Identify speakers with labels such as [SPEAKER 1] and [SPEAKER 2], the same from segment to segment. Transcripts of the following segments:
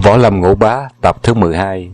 [SPEAKER 1] Võ Lâm Ngũ Bá tập thứ 12.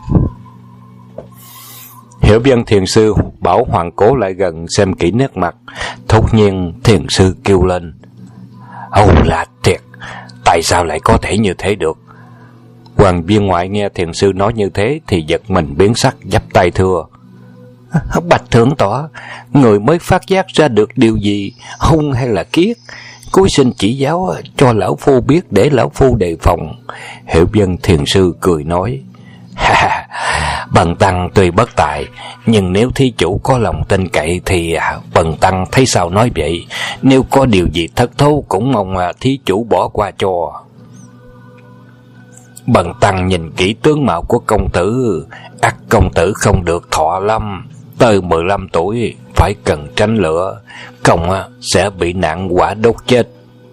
[SPEAKER 1] Hiểu Vân thiền sư bảo Hoàng Cố lại gần xem kỹ nét mặt. Thốt nhiên thiền sư kêu lên: "Âu là thiệt, tại sao lại có thể như thế được?" Hoàng viên ngoại nghe thiền sư nói như thế thì giật mình biến sắc, chắp tay thưa: "Bạch thượng tọa, người mới phát giác ra được điều gì, hung hay là kiết? Cúi xin chỉ giáo cho lão phu biết để lão phu đề phòng." Hiểu Vân thiền sư cười nói: "Ha, bần tăng tuy bất tài, nhưng nếu thí chủ có lòng tin cậy thì bần tăng thấy sao nói vậy. Nếu có điều gì thất thố cũng mong thí chủ bỏ qua cho. Bần tăng nhìn kỹ tướng mạo của công tử, ắt công tử không được thọ lâm, tới 15 tuổi phải cần tránh lửa, không sẽ bị nạn hỏa đốt chết."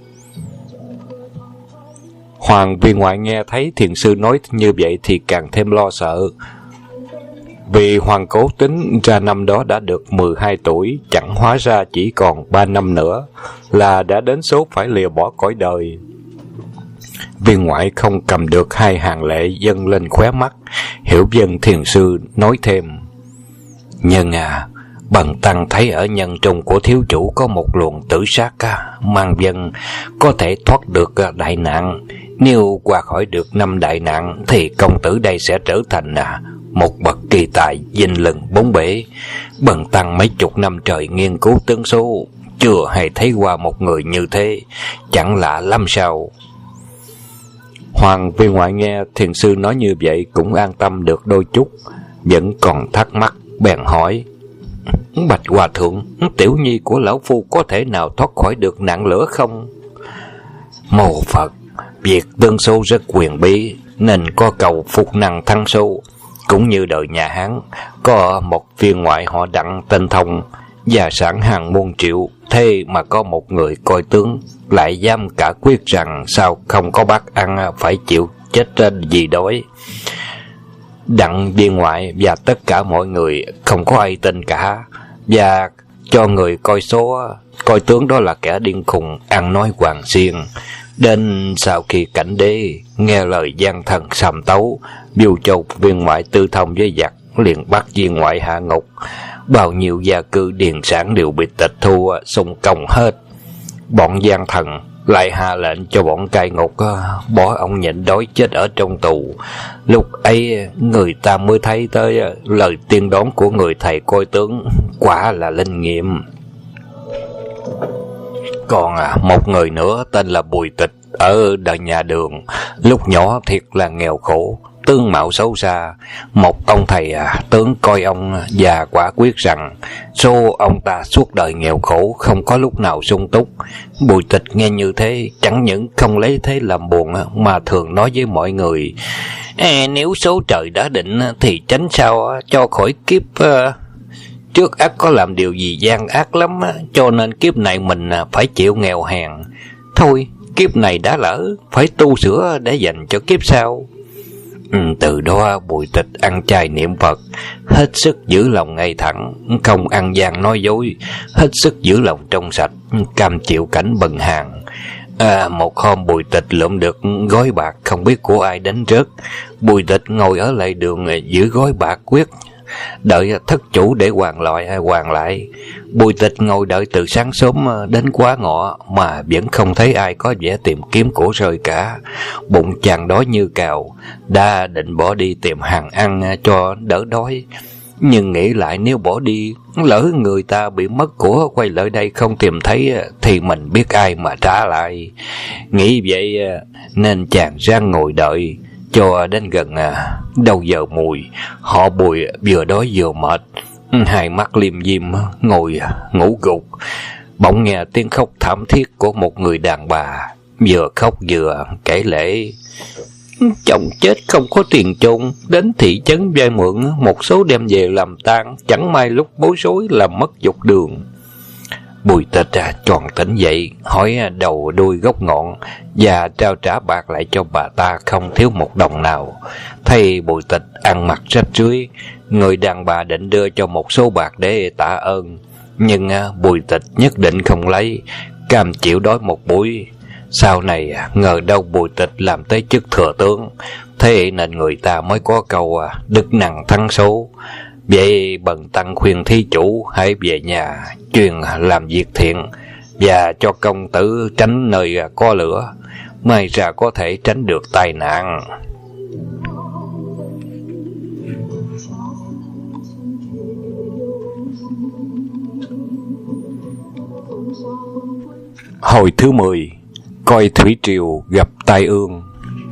[SPEAKER 1] Hoàng viên ngoại nghe thấy thiền sư nói như vậy thì càng thêm lo sợ. Vì Hoàng Cố tính ra năm đó đã được 12 tuổi, chẳng hóa ra chỉ còn 3 năm nữa là đã đến số phải lìa bỏ cõi đời. Viên ngoại không cầm được hai hàng lệ dâng lên khóe mắt. Hiểu Vân thiền sư nói thêm: "Nhưng bần tăng thấy ở nhân trung của thiếu chủ có một luồng tử sát mang vân, có thể thoát được đại nạn. Nếu qua khỏi được 5 đại nạn thì công tử đây sẽ trở thành một bậc kỳ tài danh lừng bốn bể. Bần tăng mấy chục năm trời nghiên cứu tướng số, chưa hề thấy qua một người như thế, chẳng lạ lắm sao?" Hoàng viên ngoại nghe thiền sư nói như vậy cũng an tâm được đôi chút, vẫn còn thắc mắc bèn hỏi: "Bạch hòa thượng, tiểu nhi của lão phu có thể nào thoát khỏi được nạn lửa không?" "Mô Phật, việc tương số rất quyền bí, nên có cầu phục năng thăng số. Cũng như đời nhà Hán, có một viên ngoại họ Đặng tên Thông, gia sản hàng muôn triệu, thế mà có một người coi tướng lại dám cả quyết rằng sao không có bát ăn phải chịu chết trên vì đói. Đặng viên ngoại và tất cả mọi người không có ai tin cả, và cho người coi số coi tướng đó là kẻ điên khùng, ăn nói hoàng xiên. Đến sau khi cảnh đế nghe lời gian thần sàm tấu, biêu châu viên ngoại tư thông với giặc, liền bắt viên ngoại hạ ngục. Bao nhiêu gia cư điền sản đều bị tịch thu xung công hết. Bọn gian thần lại hạ lệnh cho bọn cai ngục bỏ ông nhịn đói chết ở trong tù. Lúc ấy người ta mới thấy tới lời tiên đoán của người thầy coi tướng quả là linh nghiệm. Còn một người nữa tên là Bùi Tịch ở đời nhà Đường, lúc nhỏ thiệt là nghèo khổ, tướng mạo xấu xa. Một ông thầy tướng coi ông và quả quyết rằng số ông ta suốt đời nghèo khổ, không có lúc nào sung túc. Bùi Tịch nghe như thế chẳng những không lấy thế làm buồn, mà thường nói với mọi người: "Nếu số trời đã định thì tránh sao cho khỏi kiếp trước ắt có làm điều gì gian ác lắm, cho nên kiếp này mình phải chịu nghèo hèn. Thôi kiếp này đã lỡ, phải tu sửa để dành cho kiếp sau." Từ đó Bùi Tịch ăn chay niệm Phật, hết sức giữ lòng ngay thẳng, không ăn gian nói dối, hết sức giữ lòng trong sạch, cam chịu cảnh bần hàn. Một hôm Bùi Tịch lượm được gói bạc không biết của ai đánh rớt. Bùi Tịch ngồi ở lề đường giữ gói bạc quyết đợi thất chủ để hoàn lại. Bùi Tịch ngồi đợi từ sáng sớm đến quá ngọ mà vẫn không thấy ai có vẻ tìm kiếm của rơi cả. Bụng chàng đói như cào, đã định bỏ đi tìm hàng ăn cho đỡ đói, nhưng nghĩ lại nếu bỏ đi lỡ người ta bị mất của quay lại đây không tìm thấy thì mình biết ai mà trả lại. Nghĩ vậy nên chàng ráng ngồi đợi cho đến gần đầu giờ mùi. Họ Bùi vừa đói vừa mệt, hai mắt liêm diêm ngồi ngủ gục. Bỗng nghe tiếng khóc thảm thiết của một người đàn bà, vừa khóc vừa kể lể: "Chồng chết không có tiền chôn, đến thị trấn vay mượn một số đem về làm tang, chẳng may lúc bối rối làm mất dọc đường." Bùi Tịch tròn tỉnh dậy, hỏi đầu đuôi gốc ngọn và trao trả bạc lại cho bà ta không thiếu một đồng nào. Thấy Bùi Tịch ăn mặc rách rưới, người đàn bà định đưa cho một số bạc để tạ ơn, nhưng Bùi Tịch nhất định không lấy, cam chịu đói một buổi. Sau này ngờ đâu Bùi Tịch làm tới chức thừa tướng, thế nên người ta mới có câu đức năng thắng số. Vậy bần tăng khuyên thí chủ hãy về nhà chuyên làm việc thiện và cho công tử tránh nơi có lửa, may ra có thể tránh được tai nạn. Hồi thứ 10, coi thủy triều gặp tai ương.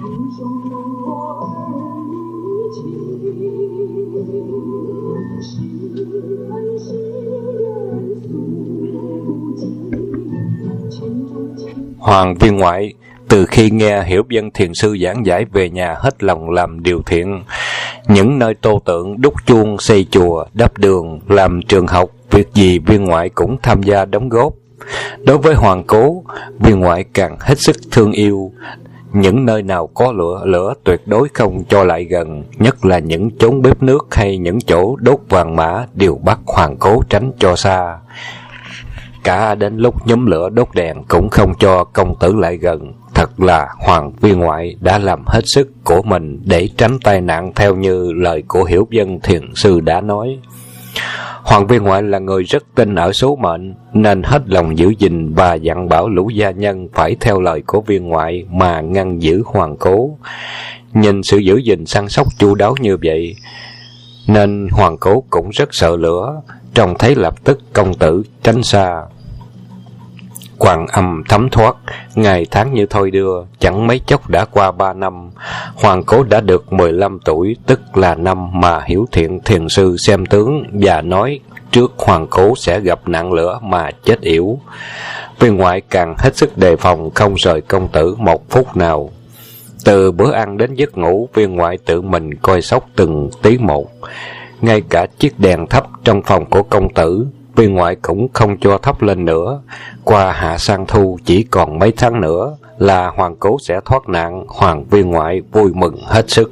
[SPEAKER 1] Hoàng viên ngoại từ khi nghe Hiểu Vân thiền sư giảng giải về nhà hết lòng làm điều thiện, những nơi tô tượng, đúc chuông, xây chùa, đắp đường, làm trường học, việc gì viên ngoại cũng tham gia đóng góp. Đối với Hoàng Cố, viên ngoại càng hết sức thương yêu. Những nơi nào có lửa tuyệt đối không cho lại gần, nhất là những chốn bếp nước hay những chỗ đốt vàng mã đều bắt Hoàng Cố tránh cho xa. Cả đến lúc nhóm lửa đốt đèn cũng không cho công tử lại gần. Thật là Hoàng viên ngoại đã làm hết sức của mình để tránh tai nạn theo như lời của Hiểu Vân thiền sư đã nói. Hoàng viên ngoại là người rất tin ở số mệnh, nên hết lòng giữ gìn và dặn bảo lũ gia nhân phải theo lời của viên ngoại mà ngăn giữ Hoàng Cố. Nhìn sự giữ gìn săn sóc chu đáo như vậy, nên Hoàng Cố cũng rất sợ lửa, trông thấy lập tức công tử tránh xa. Quang âm thấm thoát, ngày tháng như thôi đưa, chẳng mấy chốc đã qua 3 năm. Hoàng Cố đã được 15 tuổi, tức là năm mà Hiểu Thiện thiền sư xem tướng và nói trước Hoàng Cố sẽ gặp nạn lửa mà chết yểu. Viên ngoại càng hết sức đề phòng, không rời công tử một phút nào. Từ bữa ăn đến giấc ngủ, viên ngoại tự mình coi sóc từng tí một. Ngay cả chiếc đèn thắp trong phòng của công tử, viên ngoại cũng không cho thắp lên nữa. Qua hạ sang thu chỉ còn mấy tháng nữa là Hoàng Cố sẽ thoát nạn. Hoàng viên ngoại vui mừng hết sức.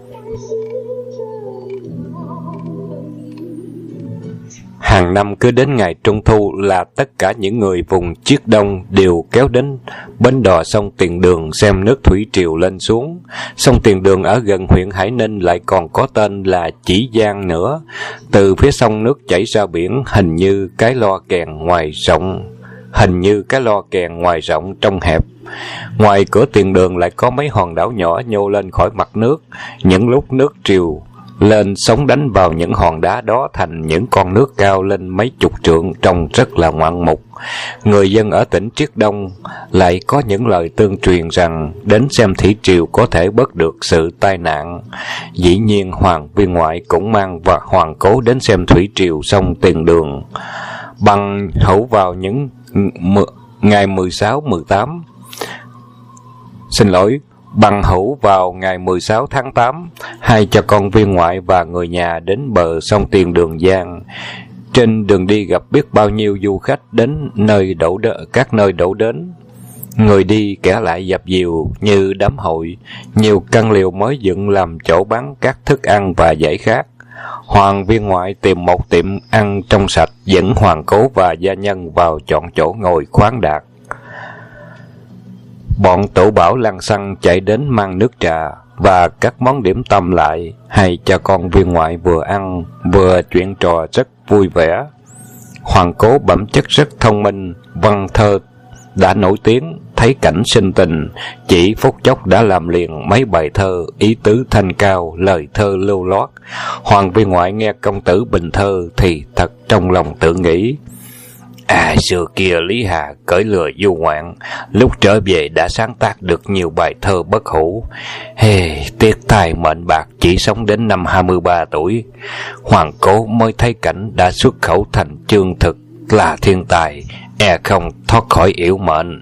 [SPEAKER 1] Hàng năm cứ đến ngày Trung Thu là tất cả những người vùng Chiết Đông đều kéo đến bến đò sông Tiền Đường xem nước thủy triều lên xuống. Sông Tiền Đường ở gần huyện Hải Ninh lại còn có tên là Chỉ Giang nữa. Từ phía sông nước chảy ra biển hình như cái lo kèn ngoài rộng trong hẹp. Ngoài cửa Tiền Đường lại có mấy hòn đảo nhỏ nhô lên khỏi mặt nước. Những lúc nước triều lên, sóng đánh vào những hòn đá đó thành những con nước cao lên mấy chục trượng, trông rất là ngoạn mục. Người dân ở tỉnh Triết Đông lại có những lời tương truyền rằng đến xem thủy triều có thể bớt được sự tai nạn. Dĩ nhiên Hoàng viên ngoại cũng mang và Hoàng Cố đến xem thủy triều sông Tiền Đường. Bằng hữu vào những ngày 16 tháng 8, hai cha con viên ngoại và người nhà đến bờ sông Tiền Đường Giang. Trên đường đi gặp biết bao nhiêu du khách đến các nơi đổ đến. Người đi kẻ lại dập dìu như đám hội, nhiều căn liều mới dựng làm chỗ bán các thức ăn và giải khát. Hoàng viên ngoại tìm một tiệm ăn trong sạch, dẫn Hoàng Cố và gia nhân vào chọn chỗ ngồi khoáng đạt. Bọn Tổ Bảo lăng xăng chạy đến mang nước trà và các món điểm tâm lại. Hai cha con viên ngoại vừa ăn vừa chuyện trò rất vui vẻ. Hoàng Cố bẩm chất rất thông minh, văn thơ đã nổi tiếng, thấy cảnh sinh tình, chỉ phút chốc đã làm liền mấy bài thơ ý tứ thanh cao, lời thơ lưu loát. Hoàng viên ngoại nghe công tử bình thơ thì thật trong lòng tự nghĩ: xưa kia Lý Hà cởi lừa du ngoạn, lúc trở về đã sáng tác được nhiều bài thơ bất hủ. Tiếc thay mệnh bạc chỉ sống đến năm 23 tuổi. Hoàng Cố mới thấy cảnh đã xuất khẩu thành chương thực, là thiên tài, không thoát khỏi yểu mệnh.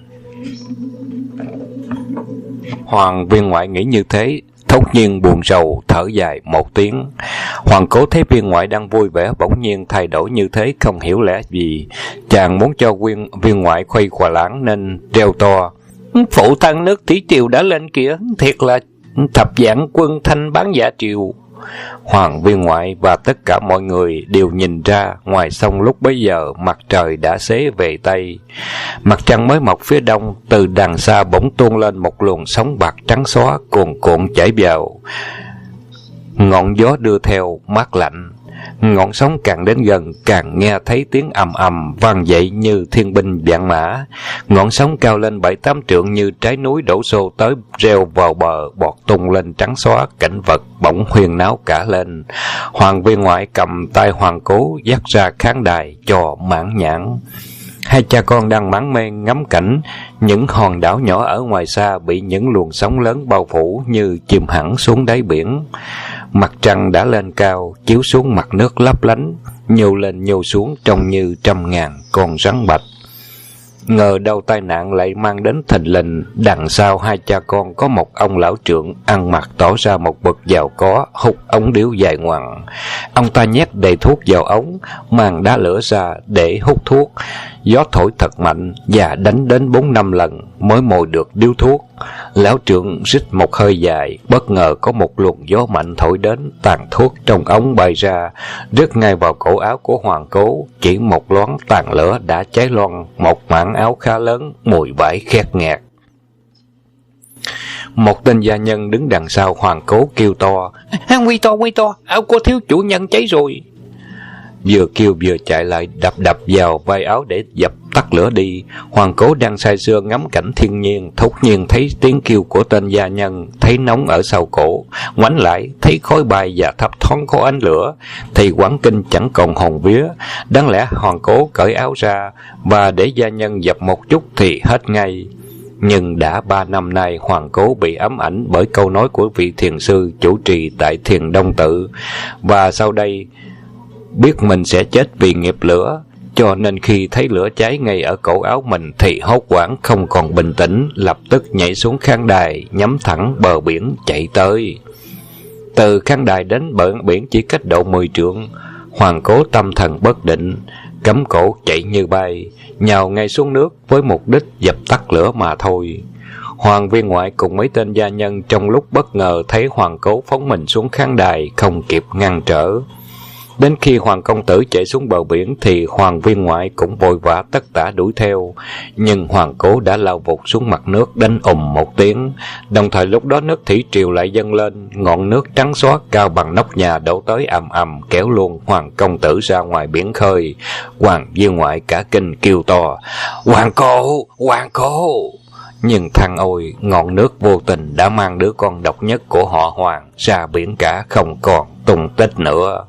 [SPEAKER 1] Hoàng viên ngoại nghĩ như thế, thốt nhiên buồn rầu thở dài một tiếng. Hoàng Cố thấy viên ngoại đang vui vẻ bỗng nhiên thay đổi như thế, không hiểu lẽ gì. Chàng muốn cho viên ngoại khuây khỏa lãng nên reo to: phụ thân nước thủy triều đã lên kìa, thiệt là thập vạn quân thanh bán dạ triều. Hoàng viên ngoại và tất cả mọi người đều nhìn ra ngoài sông lúc bấy giờ mặt trời đã xế về Tây. Mặt trăng mới mọc phía đông, từ đằng xa bỗng tuôn lên một luồng sóng bạc trắng xóa cuồn cuộn chảy vào. Ngọn gió đưa theo mát lạnh. Ngọn sóng càng đến gần càng nghe thấy tiếng ầm ầm vang dậy như thiên binh vạn mã. Ngọn sóng cao lên 7-8 trượng như trái núi đổ xô tới reo vào bờ, bọt tung lên trắng xóa, cảnh vật bỗng huyên náo cả lên. Hoàng viên ngoại cầm tay Hoàng Cố dắt ra khán đài cho mãn nhãn. Hai cha con đang mải mê ngắm cảnh, những hòn đảo nhỏ ở ngoài xa bị những luồng sóng lớn bao phủ như chìm hẳn xuống đáy biển. Mặt trăng đã lên cao, chiếu xuống mặt nước lấp lánh, nhô lên nhô xuống trông như trăm ngàn con rắn bạch. Ngờ đâu tai nạn lại mang đến thình lình. Đằng sau hai cha con có một ông lão trượng ăn mặc tỏ ra một bậc giàu có, hút ống điếu dài ngoằng. Ông ta nhét đầy thuốc vào ống, mang đá lửa ra để hút thuốc. Gió thổi thật mạnh và đánh đến 4-5 lần mới mồi được điếu thuốc. Lão trượng rít một hơi dài, bất ngờ có một luồng gió mạnh thổi đến, tàn thuốc trong ống bay ra, rớt ngay vào cổ áo của Hoàng Cố. Chỉ một loáng tàn lửa đã cháy loang một mảng áo khá lớn, mùi vải khét nghẹt. Một tên gia nhân đứng đằng sau Hoàng Cố kêu to: Nguy to, áo của thiếu chủ nhân cháy rồi. Vừa kêu vừa chạy lại đập vào vai áo để dập tắt lửa đi. Hoàng Cố đang say sưa ngắm cảnh thiên nhiên, thốt nhiên thấy tiếng kêu của tên gia nhân, thấy nóng ở sau cổ, ngoảnh lại thấy khói bay và thấp thoáng có ánh lửa, thì quảng kinh chẳng còn hồn vía. Đáng lẽ Hoàng Cố cởi áo ra và để gia nhân dập một chút thì hết ngay. Nhưng đã 3 năm nay Hoàng Cố bị ám ảnh bởi câu nói của vị thiền sư chủ trì tại Thiền Đông Tự, và sau đây biết mình sẽ chết vì nghiệp lửa, cho nên khi thấy lửa cháy ngay ở cổ áo mình thì hốt hoảng không còn bình tĩnh, lập tức nhảy xuống khán đài, nhắm thẳng bờ biển chạy tới. Từ khán đài đến bờ biển chỉ cách độ 10 trượng. Hoàng Cố tâm thần bất định, cắm cổ chạy như bay, nhào ngay xuống nước với mục đích dập tắt lửa mà thôi. Hoàng viên ngoại cùng mấy tên gia nhân trong lúc bất ngờ thấy Hoàng Cố phóng mình xuống khán đài, không kịp ngăn trở. Đến khi Hoàng công tử chạy xuống bờ biển thì Hoàng viên ngoại cũng vội vã tất tả đuổi theo, nhưng Hoàng Cố đã lao vụt xuống mặt nước đánh một tiếng. Đồng thời lúc đó nước thủy triều lại dâng lên, ngọn nước trắng xóa cao bằng nóc nhà đổ tới ầm ầm, kéo luôn Hoàng công tử ra ngoài biển khơi. Hoàng viên ngoại cả kinh kêu to: Hoàng Cố! Nhưng thằng ôi, ngọn nước vô tình đã mang đứa con độc nhất của họ Hoàng ra biển cả, không còn tung tích nữa.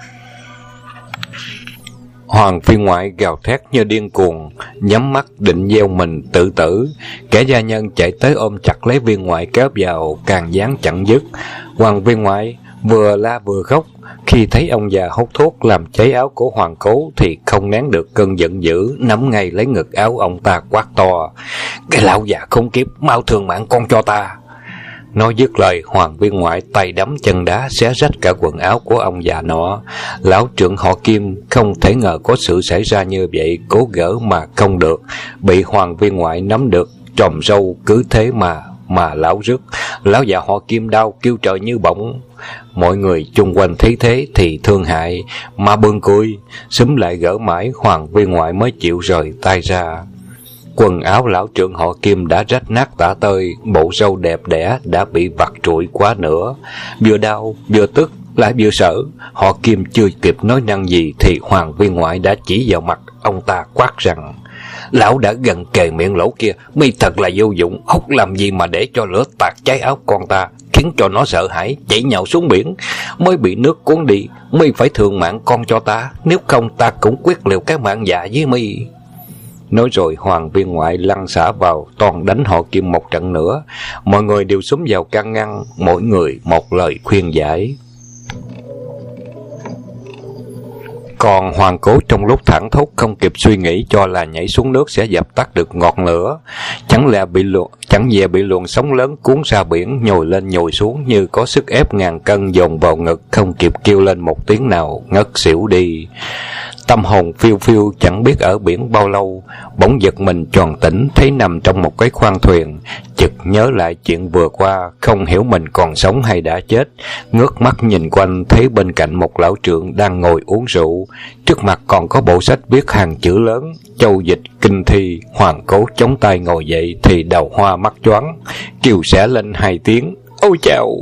[SPEAKER 1] Hoàng viên ngoại gào thét như điên cuồng, nhắm mắt định gieo mình tự tử. Kẻ gia nhân chạy tới ôm chặt lấy viên ngoại kéo vào, càng giáng chẳng dứt. Hoàng viên ngoại vừa la vừa khóc. Khi thấy ông già hút thuốc làm cháy áo của Hoàng Cố thì không nén được cơn giận dữ, nắm ngay lấy ngực áo ông ta quát to: Cái lão già khốn kiếp, mau thương mạng con cho ta! Nói dứt lời, Hoàng viên ngoại tay đấm chân đá xé rách cả quần áo của ông già nọ. Lão trưởng họ Kim không thể ngờ có sự xảy ra như vậy, cố gỡ mà không được, bị Hoàng viên ngoại nắm được tròm râu, cứ thế mà lão rứt. Lão già họ Kim đau kêu trời như bỗng. Mọi người chung quanh thấy thế thì thương hại, mà buồn cười, xúm lại gỡ mãi Hoàng viên ngoại mới chịu rời tay ra. Quần áo lão trưởng họ Kim đã rách nát tả tơi, bộ râu đẹp đẽ đã bị vặt trụi quá nữa. Vừa đau, vừa tức, lại vừa sợ. Họ Kim chưa kịp nói năng gì thì Hoàng viên ngoại đã chỉ vào mặt ông ta quát rằng: Lão đã gần kề miệng lỗ kia, mi thật là vô dụng, hút làm gì mà để cho lửa tạt cháy áo con ta, khiến cho nó sợ hãi chạy nhào xuống biển, mới bị nước cuốn đi. Mi phải thương mạng con cho ta, nếu không ta cũng quyết liều cái mạng già với mi. Nói rồi Hoàng viên ngoại lăn xả vào toàn đánh họ Kim một trận nữa. Mọi người đều xúm vào can ngăn, mỗi người một lời khuyên giải. Còn Hoàng Cố trong lúc thảng thốt không kịp suy nghĩ, cho là nhảy xuống nước sẽ dập tắt được ngọn lửa. Chẳng dè bị luồng sóng lớn cuốn ra biển, nhồi lên nhồi xuống như có sức ép ngàn cân dồn vào ngực, không kịp kêu lên một tiếng nào, ngất xỉu đi. tâm hồn phiêu phiêu chẳng biết ở biển bao lâu, bỗng giật mình choàng tỉnh, thấy nằm trong một cái khoang thuyền. Chợt nhớ lại chuyện vừa qua, không hiểu mình còn sống hay đã chết. Ngước mắt nhìn quanh, thấy bên cạnh một lão trượng đang ngồi uống rượu. Trước mặt còn có bộ sách viết hàng chữ lớn: Châu dịch kinh thi. Hoàng Cố chống tay ngồi dậy thì đầu hoa mắt choáng, kêu xẻ lên 2 tiếng: ôi chao!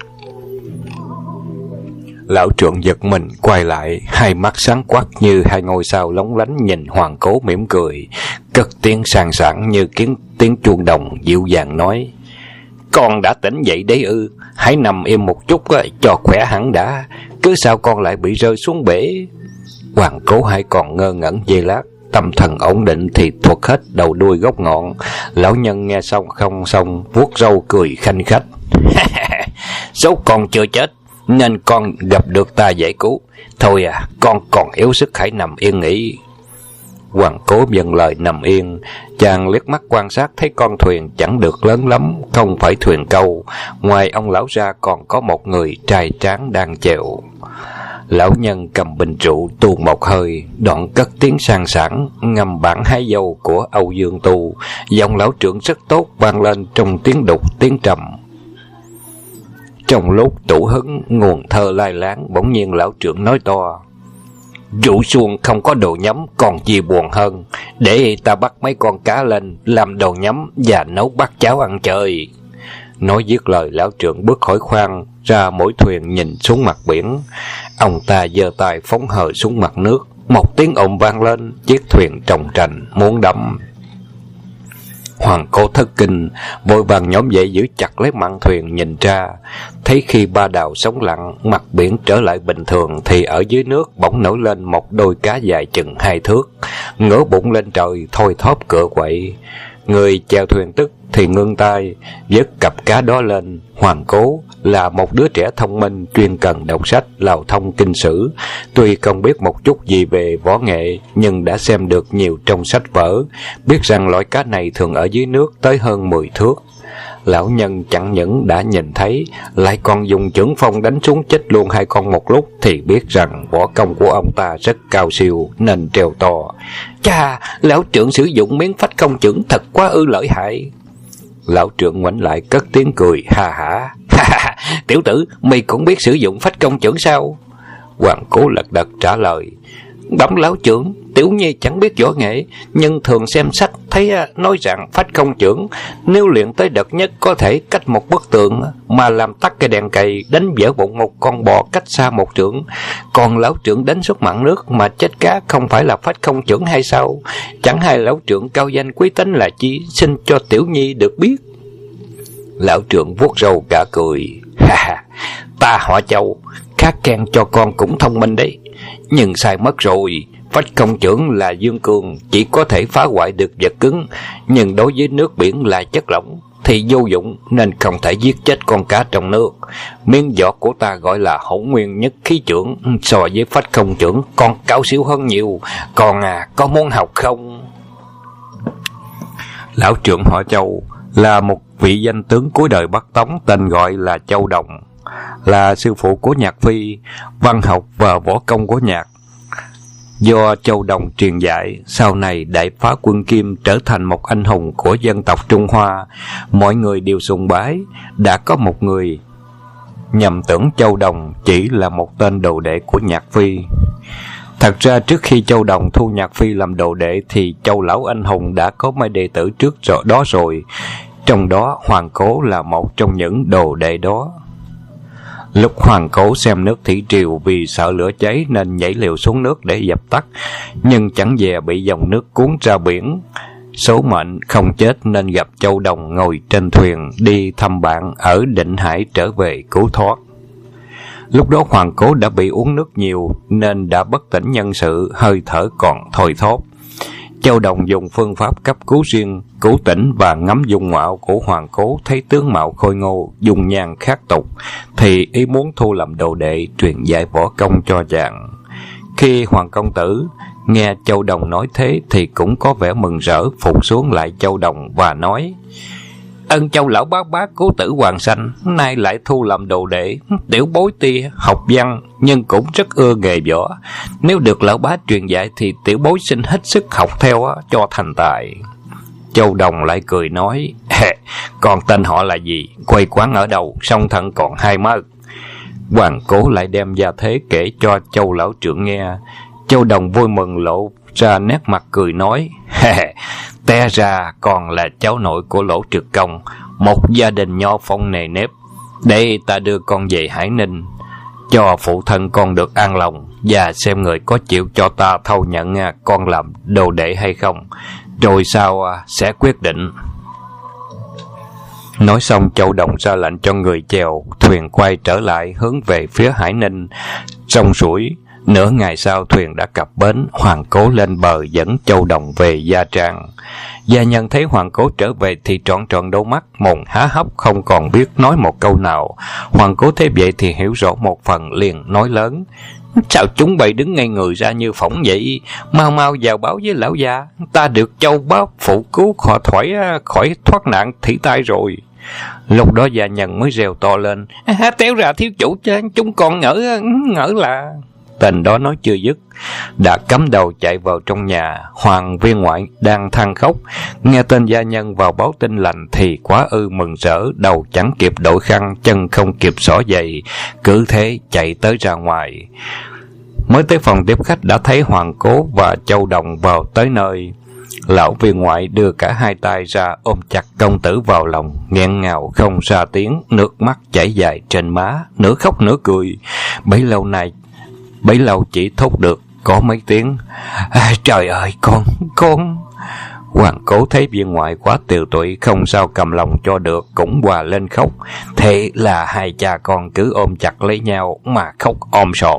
[SPEAKER 1] Lão trượng giật mình quay lại, hai mắt sáng quắc như 2 ngôi sao lóng lánh nhìn Hoàng Cố mỉm cười, cất tiếng sang sảng như tiếng chuông đồng dịu dàng nói: con đã tỉnh dậy đấy ư? Hãy nằm im một chút cho khỏe hẳn đã, cứ sao con lại bị rơi xuống bể? Hoàng Cố hay còn ngơ ngẩn giây lát, tâm thần ổn định thì thuật hết đầu đuôi gốc ngọn. Lão nhân nghe xong không xong, vuốt râu cười khanh khách: số con chưa chết nên con gặp được ta giải cứu. Thôi con còn yếu sức, hãy nằm yên nghỉ. Hoàng Cố dâng lời nằm yên. Chàng liếc mắt quan sát thấy con thuyền chẳng được lớn lắm, không phải thuyền câu. Ngoài ông lão ra còn có một người trai tráng đang chèo. Lão nhân cầm bình rượu tuôn một hơi, đoạn cất tiếng sang sảng ngâm bản hái dâu của Âu Dương Tu. Giọng lão trưởng rất tốt, vang lên trong tiếng đục tiếng trầm. Trong lúc tủ hứng nguồn thơ lai láng, bỗng nhiên lão trưởng nói to: rượu xuông không có đồ nhắm còn gì buồn hơn, để ta bắt mấy con cá lên làm đồ nhắm và nấu bát cháo ăn chơi. Nói dứt lời, lão trưởng bước khỏi khoang ra mỗi thuyền nhìn xuống mặt biển. Ông ta giơ tay phóng hờ xuống mặt nước, một tiếng ồn vang lên, chiếc thuyền trồng trành muốn đắm. Hoàng Cố thất kinh, vội vàng nhóm dậy giữ chặt lấy mạn thuyền nhìn ra. Thấy khi ba đào sóng lặng, mặt biển trở lại bình thường, thì ở dưới nước bỗng nổi lên một đôi cá dài chừng 2 thước, ngửa bụng lên trời thôi thóp cựa quậy. Người chèo thuyền tức thì ngưng tay vớt cặp cá đó lên. Hoàng Cố là một đứa trẻ thông minh, chuyên cần đọc sách lào thông kinh sử. Tuy không biết một chút gì về võ nghệ, nhưng đã xem được nhiều trong sách vở, biết rằng loại cá này thường ở dưới nước tới hơn 10 thước. Lão nhân chẳng những đã nhìn thấy, lại còn dùng chưởng phong đánh xuống chết luôn 2 con một lúc, thì biết rằng võ công của ông ta rất cao siêu, nên trèo to: chà, lão trưởng sử dụng miếng phách công chưởng thật quá ư lợi hại. Lão trưởng ngoảnh lại cất tiếng cười ha hả: tiểu tử, mày cũng biết sử dụng phách công chưởng sao? Hoàng Cố lật đật trả lời: bẩm lão trưởng, tiểu nhi chẳng biết võ nghệ, nhưng thường xem sách thấy nói rằng phách công chưởng nếu luyện tới đợt nhất có thể cách một bức tường mà làm tắt cái đèn cày, đánh vỡ bụng một con bò cách xa 1 trượng. Còn lão trưởng đánh xuất mặn nước mà chết cá không phải là phách công chưởng hay sao? Chẳng hay lão trưởng cao danh quý tánh là chi, xin cho tiểu nhi được biết. Lão trưởng vuốt râu cả cười: ta họ Châu, khát khen cho con cũng thông minh đấy, nhưng sai mất rồi. Phách công chưởng là dương cương, chỉ có thể phá hoại được vật cứng, nhưng đối với nước biển là chất lỏng thì vô dụng, nên không thể giết chết con cá trong nước. Miếng võ của ta gọi là hỗn nguyên nhất khí chưởng, so với phách công chưởng còn cao siêu hơn nhiều. Còn có muốn học không? Lão trưởng họ Châu là một vị danh tướng cuối đời Bắc Tống, tên gọi là Châu Đồng, là sư phụ của Nhạc Phi, văn học và võ công của Nhạc. Do Châu Đồng truyền dạy, sau này đại phá quân Kim, trở thành một anh hùng của dân tộc Trung Hoa. Mọi người đều sùng bái. Đã có một người nhầm tưởng Châu Đồng chỉ là một tên đồ đệ của Nhạc Phi. Thật ra trước khi Châu Đồng thu Nhạc Phi làm đồ đệ thì Châu lão anh hùng đã có mấy đệ tử trước đó rồi. Trong đó Hoàng Cố là một trong những đồ đệ đó. Lúc Hoàng Cố xem nước thủy triều, vì sợ lửa cháy nên nhảy liều xuống nước để dập tắt, nhưng chẳng dè bị dòng nước cuốn ra biển. Số mệnh không chết nên gặp Châu Đồng ngồi trên thuyền đi thăm bạn ở Định Hải trở về cứu thoát. Lúc đó Hoàng Cố đã bị uống nước nhiều nên đã bất tỉnh nhân sự, hơi thở còn thoi thóp. Châu Đồng dùng phương pháp cấp cứu riêng, cứu tỉnh và ngắm dung mạo của Hoàng Cố, thấy tướng mạo khôi ngô, dung nhan khác tục, thì ý muốn thu làm đồ đệ, truyền dạy võ công cho chàng. Khi Hoàng công tử nghe Châu Đồng nói thế thì cũng có vẻ mừng rỡ, phục xuống lại Châu Đồng và nói: Ân Châu lão bác cố tử Hoàng Sanh nay lại thu làm đồ đệ. Tiểu bối tuy học văn nhưng cũng rất ưa nghề võ. Nếu được lão bá truyền dạy thì tiểu bối xin hết sức học theo cho thành tài. Châu Đồng lại cười nói: Còn tên họ là gì? Quê quán ở đâu? Song thân còn hai má. Hoàng Cố lại đem gia thế kể cho Châu lão trưởng nghe. Châu Đồng vui mừng lộ ra nét mặt cười nói: Té ra còn là cháu nội của Lỗ Trực Công, một gia đình nho phong nề nếp. Để ta đưa con về Hải Ninh, cho phụ thân con được an lòng, và xem người có chịu cho ta thâu nhận con làm đồ đệ hay không, rồi sau sẽ quyết định. Nói xong, Châu Đồng ra lệnh cho người chèo thuyền quay trở lại hướng về phía Hải Ninh. Sông Sủi, nửa ngày sau thuyền đã cập bến. Hoàng Cố lên bờ dẫn Châu Đồng về Gia Trang. Gia nhân thấy Hoàng Cố trở về thì trọn tròn đôi mắt, mồm há hốc không còn biết nói một câu nào. Hoàng Cố thấy vậy thì hiểu rõ một phần, liền nói lớn: Sao chúng bay đứng ngay người ra như phỏng vậy? Mau mau vào báo với lão gia, ta được Châu bá phụ cứu khỏi thoát nạn thủy tai rồi. Lúc đó gia nhân mới reo to lên: Téo ra thiếu chủ, chúng con ngỡ là... Tên đó nói chưa dứt đã cắm đầu chạy vào trong nhà. Hoàng viên ngoại đang than khóc, nghe tên gia nhân vào báo tin lành thì quá ư mừng rỡ, đầu chẳng kịp đổi khăn, chân không kịp xỏ giày, cứ thế chạy tới ra ngoài. Mới tới phòng tiếp khách đã thấy Hoàng Cố và Châu Đồng vào tới nơi. Lão viên ngoại đưa cả hai tay ra ôm chặt công tử vào lòng, nghẹn ngào không ra tiếng, nước mắt chảy dài trên má, nửa khóc nửa cười. Bấy lâu chỉ thốt được có mấy tiếng: Trời ơi, con. Hoàng Cố thấy viên ngoại quá tiều tụy, không sao cầm lòng cho được, cũng hòa lên khóc. Thế là hai cha con cứ ôm chặt lấy nhau mà khóc om sòm.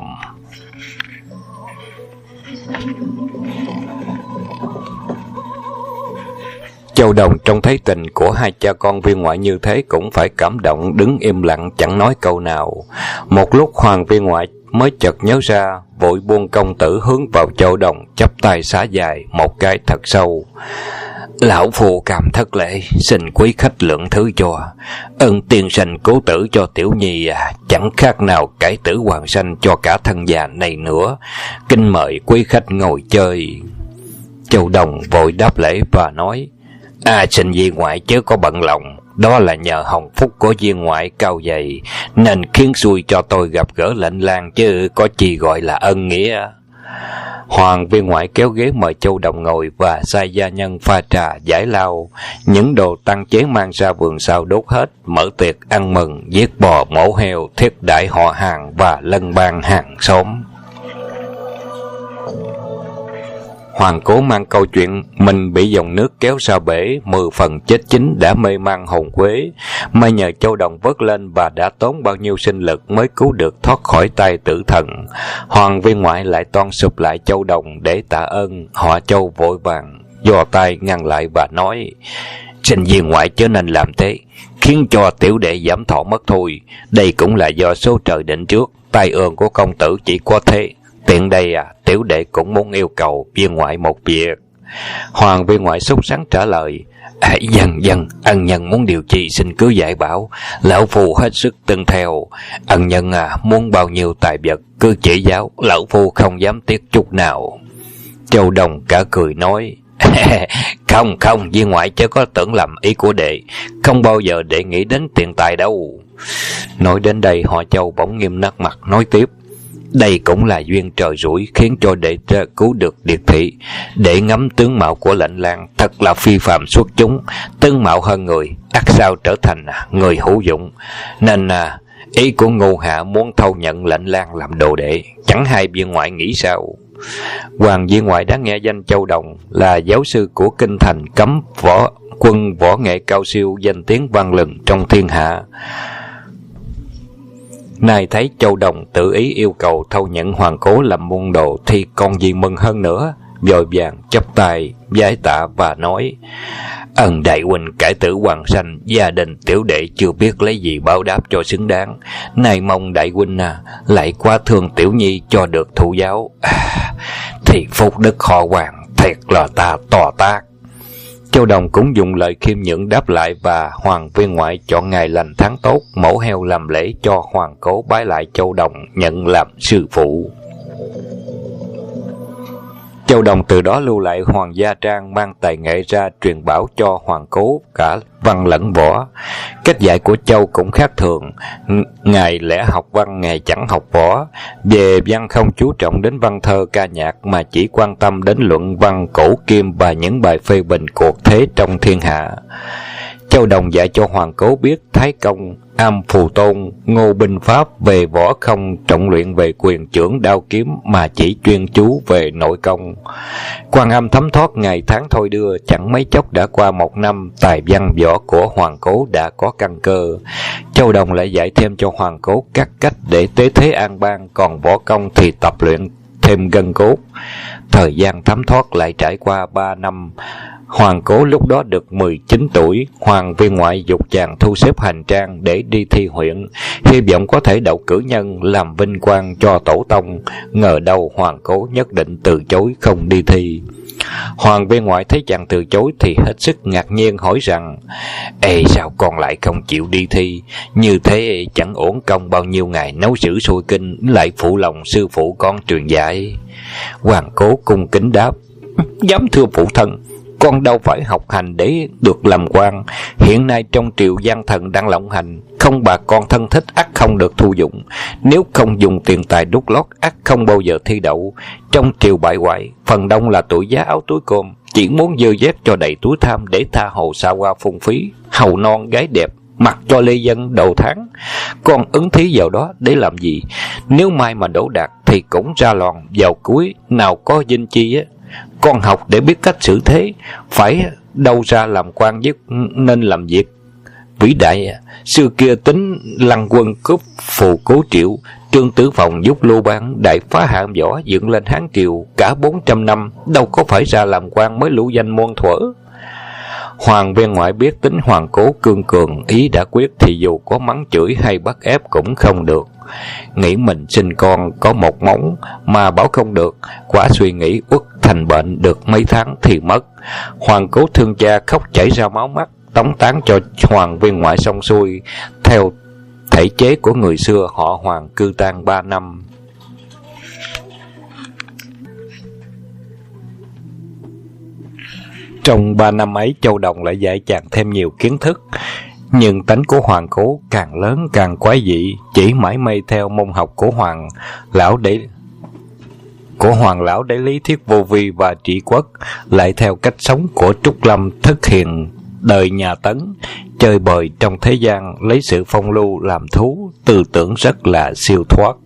[SPEAKER 1] Châu Đồng trông thấy tình của hai cha con viên ngoại như thế cũng phải cảm động, đứng im lặng chẳng nói câu nào. Một lúc Hoàng viên ngoại mới chợt nhớ ra, vội buông công tử hướng vào Châu Đồng, chắp tay xá dài một cái thật sâu: Lão phu cảm thất lễ, xin quý khách lượng thứ cho. Ân tiên sinh cố tử cho tiểu nhi chẳng khác nào cải tử hoàng sanh cho cả thân già này nữa. Kính mời quý khách ngồi chơi. Châu Đồng vội đáp lễ và nói: Xin viên ngoại chớ có bận lòng, đó là nhờ hồng phúc của viên ngoại cao dày nên khiến xui cho tôi gặp gỡ lệnh lang, chứ có chi gọi là ân nghĩa. Hoàng viên ngoại kéo ghế mời Châu Đồng ngồi và sai gia nhân pha trà giải lao. Những đồ tăng chế mang ra vườn sau đốt hết, mở tiệc ăn mừng, giết bò mổ heo, thiết đãi họ hàng và lân bang hàng xóm. Hoàng Cố mang câu chuyện mình bị dòng nước kéo ra bể, 10 phần chết chín đã mê man hồn quế. May nhờ Châu Đồng vớt lên và đã tốn bao nhiêu sinh lực mới cứu được thoát khỏi tay tử thần. Hoàng viên ngoại lại toan sụp lại Châu Đồng để tạ ơn. Họ Châu vội vàng giò tay ngăn lại và nói: Xin viên ngoại chớ nên làm thế, khiến cho tiểu đệ giảm thọ mất thôi. Đây cũng là do số trời định trước, tai ương của công tử chỉ có thế. Tiện đây tiểu đệ cũng muốn yêu cầu viên ngoại một việc. Hoàng viên ngoại sốt sắng trả lời: Dân, ân nhân muốn điều chi xin cứ dạy bảo, lão phu hết sức tuân theo. Ân nhân muốn bao nhiêu tài vật cứ chỉ giáo, lão phu không dám tiếc chút nào. Châu Đồng cả cười nói: Không, viên ngoại chớ có tưởng lầm ý của đệ, không bao giờ đệ nghĩ đến tiền tài đâu. Nói đến đây họ Châu bỗng nghiêm nét mặt nói tiếp: Đây cũng là duyên trời rủi khiến cho đệ cứu được Điệt Thị. Để ngắm tướng mạo của lệnh lang thật là phi phàm xuất chúng, tướng mạo hơn người, ắt sao trở thành người hữu dụng. Nên ý của Ngô hạ muốn thâu nhận lệnh lang làm đồ đệ, chẳng hay viên ngoại nghĩ sao? Hoàng viên ngoại đã nghe danh Châu Đồng là giáo sư của kinh thành cấm quân võ nghệ cao siêu, danh tiếng vang lừng trong thiên hạ. Nay thấy Châu Đồng tự ý yêu cầu thâu nhận Hoàng Cố làm môn đồ thì còn gì mừng hơn nữa, vội vàng chắp tay vái tạ và nói: Ân đại huynh cải tử hoàng sanh, gia đình tiểu đệ chưa biết lấy gì báo đáp cho xứng đáng. Nay mong đại huynh lại quá thương tiểu nhi cho được thụ giáo, thì phúc đức họ Hoàng thiệt là ta to tác. Châu Đồng cũng dùng lời khiêm nhượng đáp lại, và Hoàng viên ngoại chọn ngày lành tháng tốt mổ heo làm lễ cho Hoàng Cố bái lại Châu Đồng nhận làm sư phụ. Châu Đồng từ đó lưu lại Hoàng Gia Trang, mang tài nghệ ra truyền bảo cho Hoàng Cố cả văn lẫn võ. Cách dạy của Châu cũng khác thường, ngài lẽ học văn, ngài chẳng học võ. Về văn không chú trọng đến văn thơ ca nhạc, mà chỉ quan tâm đến luận văn cổ kim và những bài phê bình cuộc thế trong thiên hạ. Châu Đồng dạy cho Hoàng Cố biết Thái Công, Am Phù Tôn, Ngô binh pháp, về võ không trọng luyện về quyền chưởng đao kiếm, mà chỉ chuyên chú về nội công. Quan Âm thấm thoát ngày tháng thôi đưa, chẳng mấy chốc đã qua 1 năm, tài văn võ của Hoàng Cố đã có căn cơ. Châu Đồng lại dạy thêm cho Hoàng Cố các cách để tế thế an bang, còn võ công thì tập luyện thêm gân cốt. Thời gian thấm thoát lại trải qua 3 năm. Hoàng Cố lúc đó được 19 tuổi. Hoàng viên ngoại dục chàng thu xếp hành trang để đi thi huyện, hy vọng có thể đậu cử nhân làm vinh quang cho tổ tông. Ngờ đâu Hoàng Cố nhất định từ chối không đi thi. Hoàng viên ngoại thấy chàng từ chối thì hết sức ngạc nhiên, hỏi rằng: Ê, sao con lại không chịu đi thi? Như thế chẳng uổng công bao nhiêu ngày nấu sử xuôi kinh, lại phụ lòng sư phụ con truyền dạy. Hoàng Cố cung kính đáp: Dám thưa phụ thân, con đâu phải học hành để được làm quan. Hiện nay trong triều gian thần đang lộng hành, không bà con thân thích ắt không được thu dụng. Nếu không dùng tiền tài đút lót, ắt không bao giờ thi đậu. Trong triều bại hoại, phần đông là tuổi giá áo túi cơm, chỉ muốn dơ dép cho đầy túi tham để tha hồ xa hoa phung phí, hầu non gái đẹp, mặc cho lê dân đầu tháng. Con ứng thí vào đó để làm gì? Nếu mai mà đỗ đạt thì cũng ra lòn vào cuối, nào có vinh chi á. Con học để biết cách xử thế, phải đâu ra làm quan với nên làm việc vĩ đại. Xưa kia tính Lăng Quân cướp Phù Cố Triệu, Trương Tử Phòng giúp Lưu Bang đại phá hạng võ, dựng lên Hán Triều cả 400 năm, đâu có phải ra làm quan mới lũ danh muôn thuở. Hoàng viên ngoại biết tính Hoàng Cố cương cường, ý đã quyết thì dù có mắng chửi hay bắt ép cũng không được. Nghĩ mình sinh con có một móng mà bảo không được, quả suy nghĩ uất thành bệnh được mấy tháng thì mất. Hoàng Cố thương cha khóc chảy ra máu mắt, tống táng cho Hoàng viên ngoại xong xuôi. Theo thể chế của người xưa, họ Hoàng cư tang 3 năm. Trong 3 năm ấy, Châu Đồng lại dạy chàng thêm nhiều kiến thức. Nhưng tánh của Hoàng Cố càng lớn càng quái dị, chỉ mãi mê theo môn học của Hoàng lão để lý thuyết vô vi và trị quốc, lại theo cách sống của Trúc Lâm thức hiền đời nhà Tấn, chơi bời trong thế gian, lấy sự phong lưu làm thú, tư tưởng rất là siêu thoát.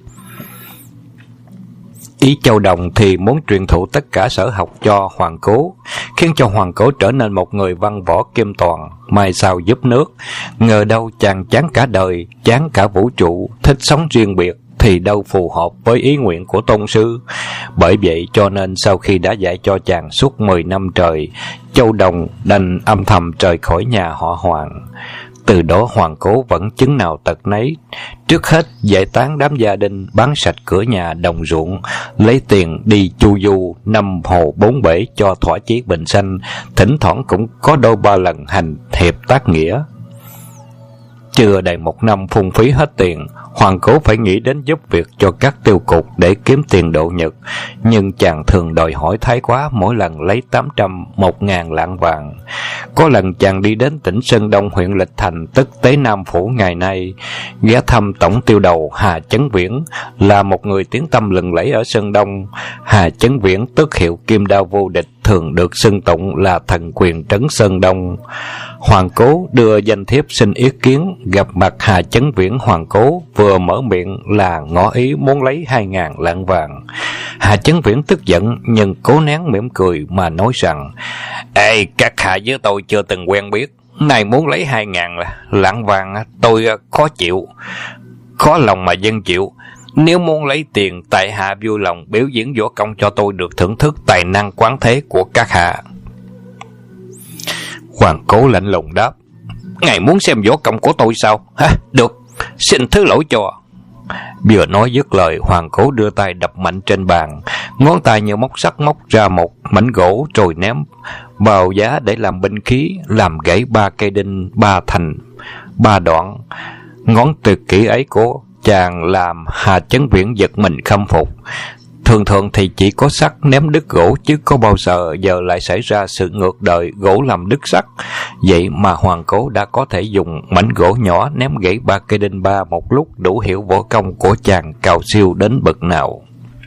[SPEAKER 1] Ý Châu Đồng thì muốn truyền thụ tất cả sở học cho Hoàng Cố, khiến cho Hoàng Cố trở nên một người văn võ kim toàn, mai sau giúp nước. Ngờ đâu chàng chán cả đời, chán cả vũ trụ, thích sống riêng biệt, thì đâu phù hợp với ý nguyện của tôn sư. Bởi vậy cho nên sau khi đã dạy cho chàng suốt 10 năm trời, Châu Đồng đành âm thầm rời khỏi nhà họ Hoàng. Từ đó Hoàng Cố vẫn chứng nào tật nấy. Trước hết giải tán đám gia đình, bán sạch cửa nhà đồng ruộng, lấy tiền đi chu du 5 hồ 4 bể cho thỏa chí bình sanh. Thỉnh thoảng cũng có đôi 3 lần hành hiệp tác nghĩa. Chưa đầy 1 năm phung phí hết tiền, Hoàng Cố phải nghĩ đến giúp việc cho các tiêu cục để kiếm tiền độ nhật. Nhưng chàng thường đòi hỏi thái quá, mỗi lần lấy 800, 1.000 lạng vàng. Có lần chàng đi đến tỉnh Sơn Đông, huyện Lịch Thành, tức Tế Nam Phủ ngày nay, ghé thăm tổng tiêu đầu Hà Chấn Viễn, là một người tiếng tăm lừng lẫy ở Sơn Đông. Hà Chấn Viễn tước hiệu Kim Đao vô địch, thường được xưng tụng là thần quyền trấn Sơn Đông. Hoàng Cố đưa danh thiếp xin ý kiến. Gặp mặt Hà Chấn Viễn, Hoàng Cố vừa mở miệng là ngỏ ý muốn lấy 2.000 lạng vàng. Hà Chấn Viễn tức giận nhưng cố nén mỉm cười mà nói rằng: Ê, các hạ với tôi chưa từng quen biết, này muốn lấy 2.000 lạng vàng tôi khó chịu, khó lòng mà dân chịu. Nếu muốn lấy tiền, tại hạ vui lòng biểu diễn võ công cho tôi được thưởng thức tài năng quán thế của các hạ. Hoàng Cố lạnh lùng đáp: Ngài muốn xem võ công của tôi sao? Hả? Được, xin thứ lỗi cho. Vừa nói dứt lời, Hoàng Cố đưa tay đập mạnh trên bàn, ngón tay như móc sắt móc ra một mảnh gỗ rồi ném vào giá để làm binh khí, làm gãy 3 cây đinh 3 thành 3 đoạn. Ngón tuyệt kỹ ấy của chàng làm Hà Chấn Viễn giật mình khâm phục. Thường thường thì chỉ có sắt ném đứt gỗ, chứ có bao giờ giờ lại xảy ra sự ngược đời, gỗ làm đứt sắt. Vậy mà Hoàng Cố đã có thể dùng mảnh gỗ nhỏ ném gãy 3 cây đinh 3 một lúc, đủ hiểu võ công của chàng cao siêu đến bậc nào.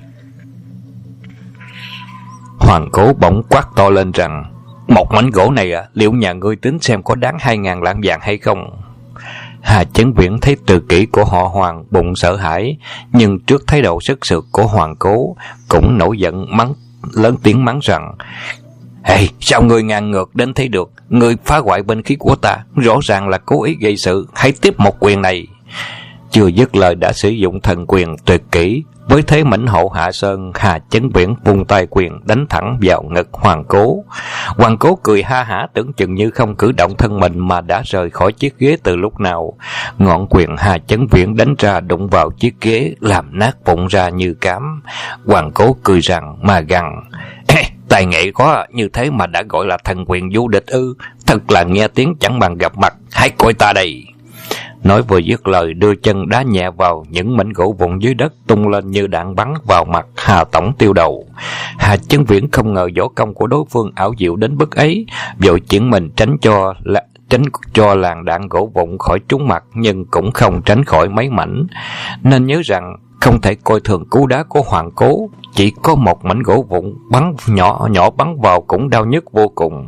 [SPEAKER 1] Hoàng Cố bỗng quát to lên rằng: "Một mảnh gỗ này liệu nhà ngươi tính xem có đáng 2.000 lạng vàng hay không?" Hà Chấn Viễn thấy từ kỹ của họ Hoàng, bụng sợ hãi, nhưng trước thái độ sức sượt của Hoàng Cố cũng nổi giận lớn tiếng mắng rằng: "Hey, sao ngươi ngang ngược đến thế được? Ngươi phá hoại binh khí của ta, rõ ràng là cố ý gây sự, hãy tiếp một quyền này." Chưa dứt lời đã sử dụng thần quyền tuyệt kỹ. Với thế mãnh hổ hạ sơn, Hà Chấn Viễn vung tay quyền đánh thẳng vào ngực Hoàng Cố. Hoàng Cố cười ha hả, tưởng chừng như không cử động thân mình mà đã rời khỏi chiếc ghế từ lúc nào. Ngọn quyền Hà Chấn Viễn đánh ra đụng vào chiếc ghế, làm nát vụn ra như cám. Hoàng Cố cười rằng mà gằn: "Tài nghệ có như thế mà đã gọi là thần quyền vô địch ư? Thật là nghe tiếng chẳng bằng gặp mặt, hãy coi ta đây." Nói vừa dứt lời, đưa chân đá nhẹ vào những mảnh gỗ vụn dưới đất, tung lên như đạn bắn vào mặt Hà tổng tiêu đầu. Hà Chấn Viễn không ngờ võ công của đối phương ảo diệu đến mức ấy, vội chuyển mình tránh cho làn đạn gỗ vụn khỏi trúng mặt, nhưng cũng không tránh khỏi mấy mảnh. Nên nhớ rằng không thể coi thường cú đá của Hoàng Cố, chỉ có một mảnh gỗ vụn bắn nhỏ nhỏ bắn vào cũng đau nhức vô cùng.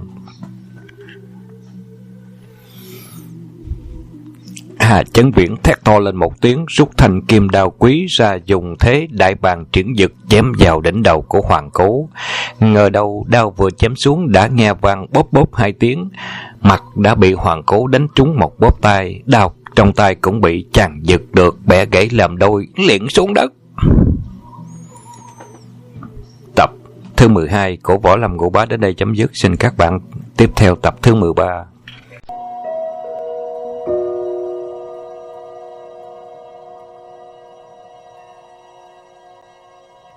[SPEAKER 1] Hà Chấn Viễn thét to lên một tiếng, rút thanh kim đao quý ra, dùng thế đại bàng triển dực chém vào đỉnh đầu của Hoàng Cố. Ngờ đâu đao vừa chém xuống đã nghe vang bóp bóp 2 tiếng, mặt đã bị Hoàng Cố đánh trúng một bóp tay, đao trong tay cũng bị chàng giật được bẻ gãy làm đôi, liệng xuống đất. Tập thứ 12 của Võ Lâm Ngũ Bá đến đây chấm dứt. Xin các bạn tiếp theo tập thứ 13.